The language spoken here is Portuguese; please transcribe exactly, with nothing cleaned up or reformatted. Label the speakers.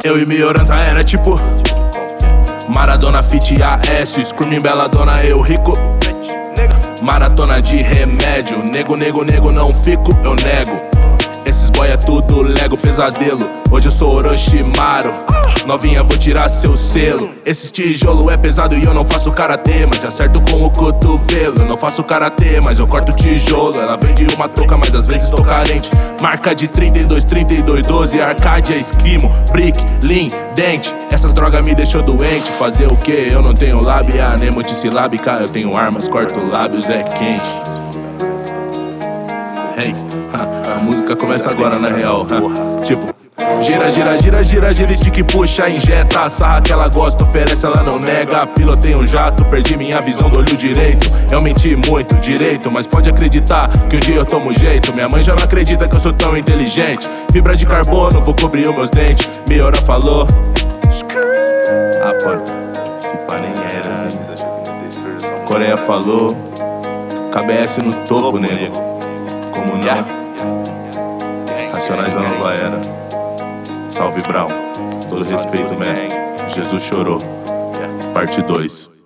Speaker 1: Eu e Mioranza era tipo Maradona fit A S, Screaming Belladonna, eu rico. Maratona de remédio, nego, nego, nego, não fico, eu nego. Esses boy é tudo Lego, pesadelo. Hoje eu sou Orochimaru. Novinha, vou tirar seu selo. Esse tijolo é pesado e eu não faço karatê, mas acerto com o cotovelo. Eu não faço karatê, mas eu corto tijolo. Ela vende uma touca, mas às vezes tô carente. Marca de trinta e dois, trinta e dois, doze, Arcádia, Esquimo, Brick, Lean, Dente. Essas drogas me deixou doente. Fazer o que? Eu não tenho lábia, nem multissilábica. Eu tenho armas, corto lábios, é quente. Hey, ha, a música começa agora na real, ha. Tipo, gira, gira, gira, gira, gira, stick, puxa, injeta a sarra que ela gosta, oferece, ela não nega. Pilotei um jato, perdi minha visão do olho direito. Eu menti muito, direito, mas pode acreditar que um dia eu tomo jeito. Minha mãe já não acredita que eu sou tão inteligente. Fibra de carbono, vou cobrir os meus dentes. Miora falou. Ah, pô, se pá nem era. Coreia falou. K B S no topo, nego. Como não? Racionais da nova era. Salve Brown, todo respeito, mestre. Jesus chorou. Parte dois.